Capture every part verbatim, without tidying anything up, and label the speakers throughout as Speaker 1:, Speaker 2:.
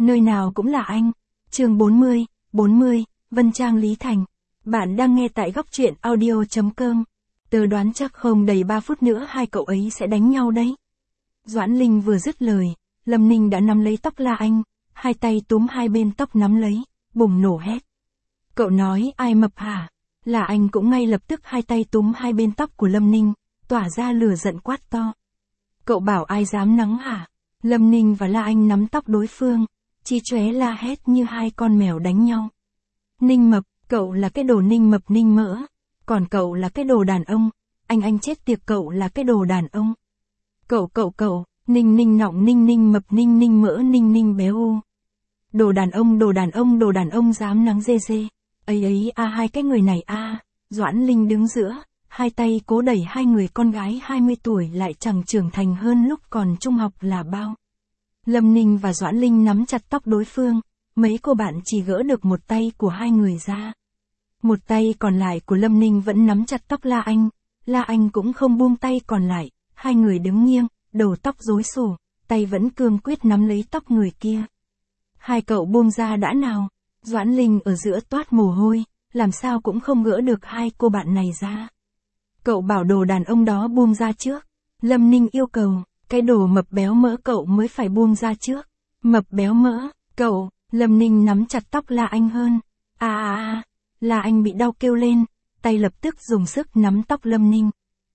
Speaker 1: Nơi nào cũng là anh. Chương bốn mươi, bốn mươi, Vân Trang Lý Thành. Bạn đang nghe tại góc truyện audio.com. Tớ đoán chắc không đầy ba phút nữa hai cậu ấy sẽ đánh nhau đấy. Doãn Linh vừa dứt lời, Lâm Ninh đã nắm lấy tóc La Anh, hai tay túm hai bên tóc nắm lấy, bùng nổ hét. Cậu nói ai mập hả? La Anh cũng ngay lập tức hai tay túm hai bên tóc của Lâm Ninh, tỏa ra lửa giận quát to. Cậu bảo ai dám nắng hả? Lâm Ninh và La Anh nắm tóc đối phương, chí chóe la hét như hai con mèo đánh nhau. Ninh mập, cậu là cái đồ ninh mập ninh mỡ, còn cậu là cái đồ đàn ông, anh anh chết tiệt cậu là cái đồ đàn ông. Cậu cậu cậu, ninh ninh nọng ninh ninh mập ninh ninh mỡ ninh ninh béo u. Đồ đàn ông đồ đàn ông đồ đàn ông dám nắng dê dê. Ấy ấy a à, hai cái người này a à. Doãn Linh đứng giữa, hai tay cố đẩy hai người con gái hai mươi tuổi lại chẳng trưởng thành hơn lúc còn trung học là bao. Lâm Ninh và Doãn Linh nắm chặt tóc đối phương, mấy cô bạn chỉ gỡ được một tay của hai người ra. Một tay còn lại của Lâm Ninh vẫn nắm chặt tóc La Anh, La Anh cũng không buông tay còn lại, hai người đứng nghiêng, đầu tóc rối xù, tay vẫn cương quyết nắm lấy tóc người kia. Hai cậu buông ra đã nào? Doãn Linh ở giữa toát mồ hôi, làm sao cũng không gỡ được hai cô bạn này ra. Cậu bảo đồ đàn ông đó buông ra trước. Lâm Ninh yêu cầu, cái đồ mập béo mỡ cậu mới phải buông ra trước. Mập béo mỡ, cậu, Lâm Ninh nắm chặt tóc La Anh hơn. À à à, La Anh bị đau kêu lên, tay lập tức dùng sức nắm tóc Lâm Ninh.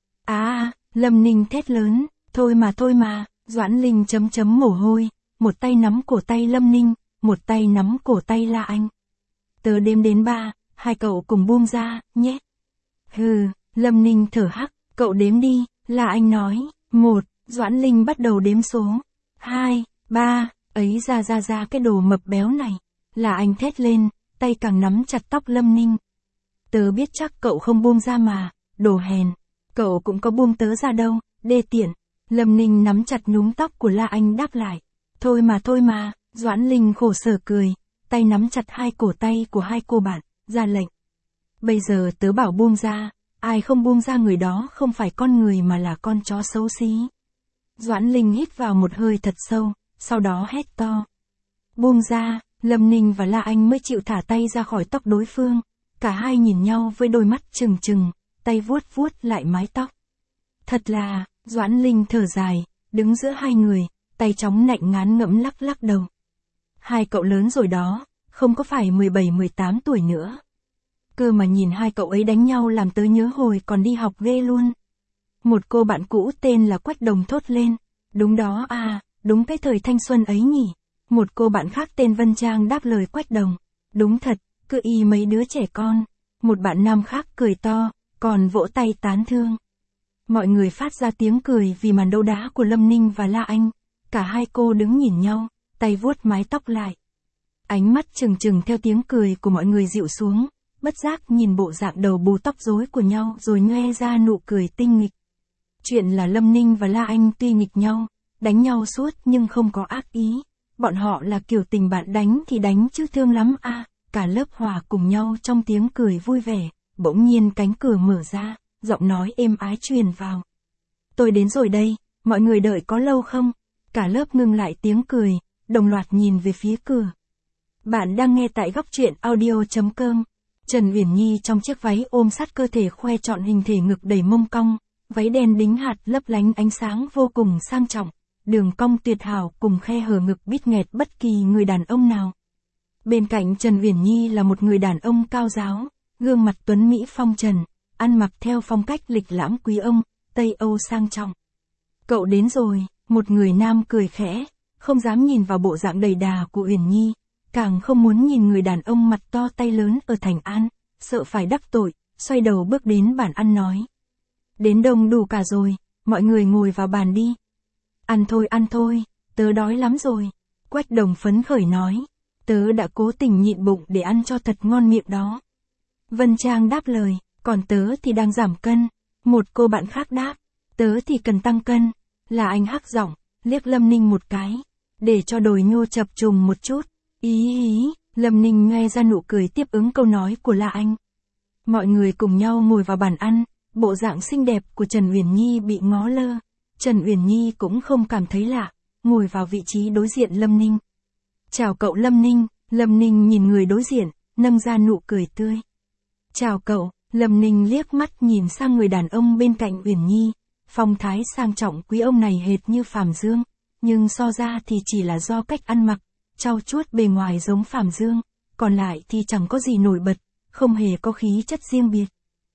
Speaker 1: À à, Lâm Ninh thét lớn, thôi mà thôi mà, Doãn Linh chấm chấm mồ hôi, một tay nắm cổ tay Lâm Ninh, một tay nắm cổ tay La Anh. Tớ đếm đến ba, hai cậu cùng buông ra, nhé. Hừ, Lâm Ninh thở hắc, cậu đếm đi, La Anh nói, một, Doãn Linh bắt đầu đếm số, hai, ba, ấy ra ra ra cái đồ mập béo này, La Anh thét lên, tay càng nắm chặt tóc Lâm Ninh. Tớ biết chắc cậu không buông ra mà, đồ hèn, cậu cũng có buông tớ ra đâu, đê tiện. Lâm Ninh nắm chặt nhúm tóc của La Anh đáp lại, thôi mà thôi mà, Doãn Linh khổ sở cười, tay nắm chặt hai cổ tay của hai cô bạn, ra lệnh. Bây giờ tớ bảo buông ra, ai không buông ra người đó không phải con người mà là con chó xấu xí. Doãn Linh hít vào một hơi thật sâu, sau đó hét to. Buông ra, Lâm Ninh và La Anh mới chịu thả tay ra khỏi tóc đối phương, cả hai nhìn nhau với đôi mắt trừng trừng, tay vuốt vuốt lại mái tóc. Thật là, Doãn Linh thở dài, đứng giữa hai người, tay chóng nạnh ngán ngẫm lắc lắc đầu. Hai cậu lớn rồi đó, không có phải mười bảy mười tám tuổi nữa. Cơ mà nhìn hai cậu ấy đánh nhau làm tớ nhớ hồi còn đi học ghê luôn. Một cô bạn cũ tên là Quách Đồng thốt lên. Đúng đó à, đúng cái thời thanh xuân ấy nhỉ. Một cô bạn khác tên Vân Trang đáp lời Quách Đồng. Đúng thật, cứ y mấy đứa trẻ con. Một bạn nam khác cười to, còn vỗ tay tán thương. Mọi người phát ra tiếng cười vì màn đấu đá của Lâm Ninh và La Anh. Cả hai cô đứng nhìn nhau, tay vuốt mái tóc lại. Ánh mắt trừng trừng theo tiếng cười của mọi người dịu xuống, bất giác nhìn bộ dạng đầu bù tóc rối của nhau rồi nhoe ra nụ cười tinh nghịch. Chuyện là Lâm Ninh và La Anh tuy nghịch nhau, đánh nhau suốt nhưng không có ác ý. Bọn họ là kiểu tình bạn đánh thì đánh chứ thương lắm a. À, cả lớp hòa cùng nhau trong tiếng cười vui vẻ, bỗng nhiên cánh cửa mở ra, giọng nói êm ái truyền vào. Tôi đến rồi đây, mọi người đợi có lâu không? Cả lớp ngưng lại tiếng cười, đồng loạt nhìn về phía cửa. Bạn đang nghe tại góc truyện audio.com. Trần Uyển Nhi trong chiếc váy ôm sát cơ thể khoe trọn hình thể ngực đầy mông cong, váy đen đính hạt lấp lánh ánh sáng vô cùng sang trọng, đường cong tuyệt hảo cùng khe hở ngực bít nghẹt bất kỳ người đàn ông nào. Bên cạnh Trần Uyển Nhi là một người đàn ông cao ráo, gương mặt tuấn mỹ phong trần, ăn mặc theo phong cách lịch lãm quý ông, Tây Âu sang trọng. Cậu đến rồi, một người nam cười khẽ, không dám nhìn vào bộ dạng đầy đà của Uyển Nhi, càng không muốn nhìn người đàn ông mặt to tay lớn ở Thành An, sợ phải đắc tội, xoay đầu bước đến bàn ăn nói. Đến đông đủ cả rồi, mọi người ngồi vào bàn đi. Ăn thôi ăn thôi, tớ đói lắm rồi. Quách Đồng phấn khởi nói, tớ đã cố tình nhịn bụng để ăn cho thật ngon miệng đó. Vân Trang đáp lời, còn tớ thì đang giảm cân. Một cô bạn khác đáp, tớ thì cần tăng cân. Là anh hắc giọng, liếc Lâm Ninh một cái, để cho đồi nhô chập trùng một chút. Ý ý, Lâm Ninh nghe ra nụ cười tiếp ứng câu nói của La Anh. Mọi người cùng nhau ngồi vào bàn ăn, bộ dạng xinh đẹp của Trần Uyển Nhi bị ngó lơ. Trần Uyển Nhi cũng không cảm thấy lạ, ngồi vào vị trí đối diện Lâm Ninh. Chào cậu Lâm Ninh, Lâm Ninh nhìn người đối diện, nâng ra nụ cười tươi. Chào cậu, Lâm Ninh liếc mắt nhìn sang người đàn ông bên cạnh Uyển Nhi, phong thái sang trọng quý ông này hệt như Phàm Dương, nhưng so ra thì chỉ là do cách ăn mặc, trau chuốt bề ngoài giống Phàm Dương, còn lại thì chẳng có gì nổi bật, không hề có khí chất riêng biệt.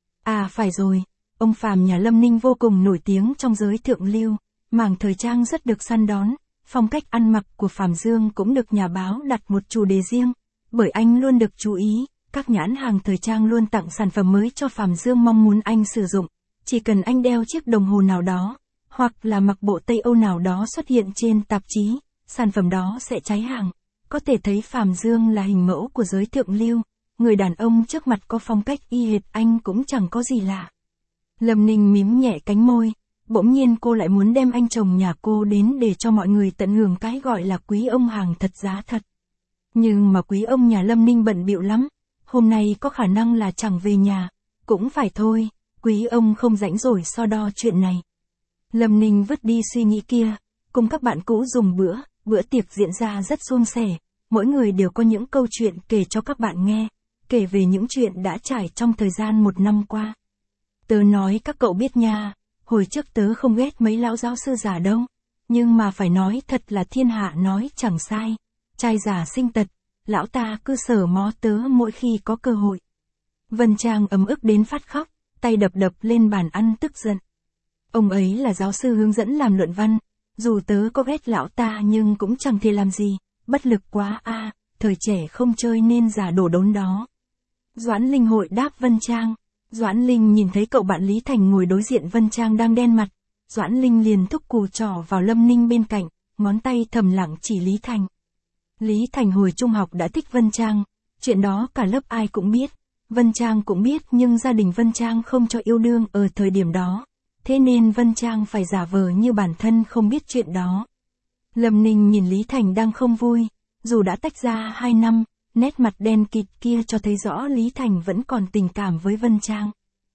Speaker 1: À phải rồi, ông Phàm nhà Lâm Ninh vô cùng nổi tiếng trong giới thượng lưu, mảng thời trang rất được săn đón, phong cách ăn mặc của Phàm Dương cũng được nhà báo đặt một chủ đề riêng, bởi anh luôn được chú ý, các nhãn hàng thời trang luôn tặng sản phẩm mới cho Phàm Dương mong muốn anh sử dụng, chỉ cần anh đeo chiếc đồng hồ nào đó, hoặc là mặc bộ Tây Âu nào đó xuất hiện trên tạp chí, sản phẩm đó sẽ cháy hàng. Có thể thấy Phàm Dương là hình mẫu của giới thượng lưu, người đàn ông trước mặt có phong cách y hệt anh cũng chẳng có gì lạ. Lâm Ninh mím nhẹ cánh môi, bỗng nhiên cô lại muốn đem anh chồng nhà cô đến để cho mọi người tận hưởng cái gọi là quý ông hàng thật giá thật. Nhưng mà quý ông nhà Lâm Ninh bận bịu lắm, hôm nay có khả năng là chẳng về nhà, cũng phải thôi, quý ông không rảnh rỗi so đo chuyện này. Lâm Ninh vứt đi suy nghĩ kia, cùng các bạn cũ dùng bữa, bữa tiệc diễn ra rất suôn sẻ, mỗi người đều có những câu chuyện kể cho các bạn nghe, kể về những chuyện đã trải trong thời gian một năm qua. Tớ nói các cậu biết nha, hồi trước tớ không ghét mấy lão giáo sư già đâu, nhưng mà phải nói thật là thiên hạ nói chẳng sai, trai già sinh tật, lão ta cứ sờ mó tớ mỗi khi có cơ hội. Vân Trang ấm ức đến phát khóc, tay đập đập lên bàn ăn tức giận. Ông ấy là giáo sư hướng dẫn làm luận văn, dù tớ có ghét lão ta nhưng cũng chẳng thể làm gì, bất lực quá a, à, thời trẻ không chơi nên già đổ đốn đó. Doãn Linh hội đáp Vân Trang. Doãn Linh nhìn thấy cậu bạn Lý Thành ngồi đối diện Vân Trang đang đen mặt, Doãn Linh liền thúc cù trỏ vào Lâm Ninh bên cạnh, ngón tay thầm lặng chỉ Lý Thành. Lý Thành hồi trung học đã thích Vân Trang, chuyện đó cả lớp ai cũng biết, Vân Trang cũng biết nhưng gia đình Vân Trang không cho yêu đương ở thời điểm đó, thế nên Vân Trang phải giả vờ như bản thân không biết chuyện đó. Lâm Ninh nhìn Lý Thành đang không vui, dù đã tách ra hai năm, nét mặt đen kịt kia cho thấy rõ Lý Thành vẫn còn tình cảm với Vân Trang.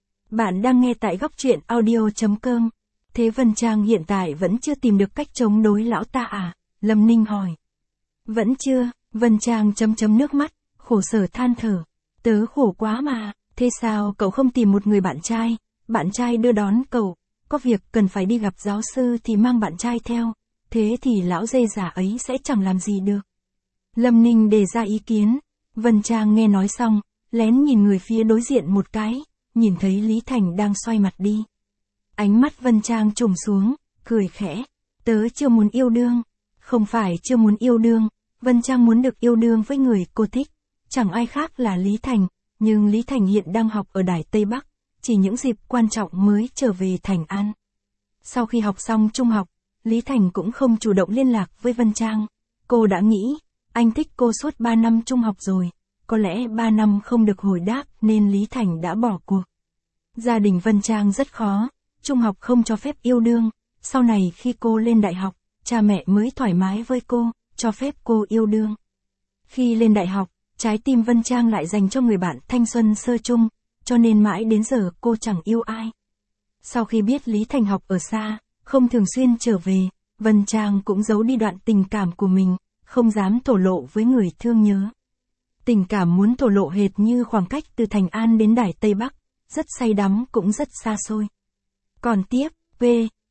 Speaker 1: Bạn đang nghe tại góc truyện audio chấm com. Thế Vân Trang hiện tại vẫn chưa tìm được cách chống đối lão ta à? Lâm Ninh hỏi. Vẫn chưa, Vân Trang chấm chấm nước mắt, khổ sở than thở. Tớ khổ quá mà, thế sao cậu không tìm một người bạn trai, bạn trai đưa đón cậu, có việc cần phải đi gặp giáo sư thì mang bạn trai theo, thế thì lão dê già ấy sẽ chẳng làm gì được. Lâm Ninh đề ra ý kiến, Vân Trang nghe nói xong, lén nhìn người phía đối diện một cái, nhìn thấy Lý Thành đang xoay mặt đi. Ánh mắt Vân Trang trùng xuống, cười khẽ, tớ chưa muốn yêu đương, không phải chưa muốn yêu đương, Vân Trang muốn được yêu đương với người cô thích, chẳng ai khác là Lý Thành, nhưng Lý Thành hiện đang học ở Đài Tây Bắc, chỉ những dịp quan trọng mới trở về Thành An. Sau khi học xong trung học, Lý Thành cũng không chủ động liên lạc với Vân Trang, cô đã nghĩ, anh thích cô suốt ba năm trung học rồi, có lẽ ba năm không được hồi đáp nên Lý Thành đã bỏ cuộc. Gia đình Vân Trang rất khó, trung học không cho phép yêu đương, sau này khi cô lên đại học, cha mẹ mới thoải mái với cô, cho phép cô yêu đương. Khi lên đại học, trái tim Vân Trang lại dành cho người bạn thanh xuân sơ chung, cho nên mãi đến giờ cô chẳng yêu ai. Sau khi biết Lý Thành học ở xa, không thường xuyên trở về, Vân Trang cũng giấu đi đoạn tình cảm của mình, không dám thổ lộ với người thương nhớ. Tình cảm muốn thổ lộ hệt như khoảng cách từ Thành An đến Đài Tây Bắc, rất say đắm cũng rất xa xôi. Còn tiếp, P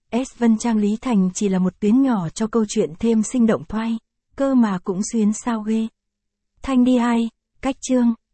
Speaker 1: S Vân Trang Lý Thành chỉ là một tuyến nhỏ cho câu chuyện thêm sinh động thoai, cơ mà cũng xuyến sao ghê. Thanh đi hai, cách chương,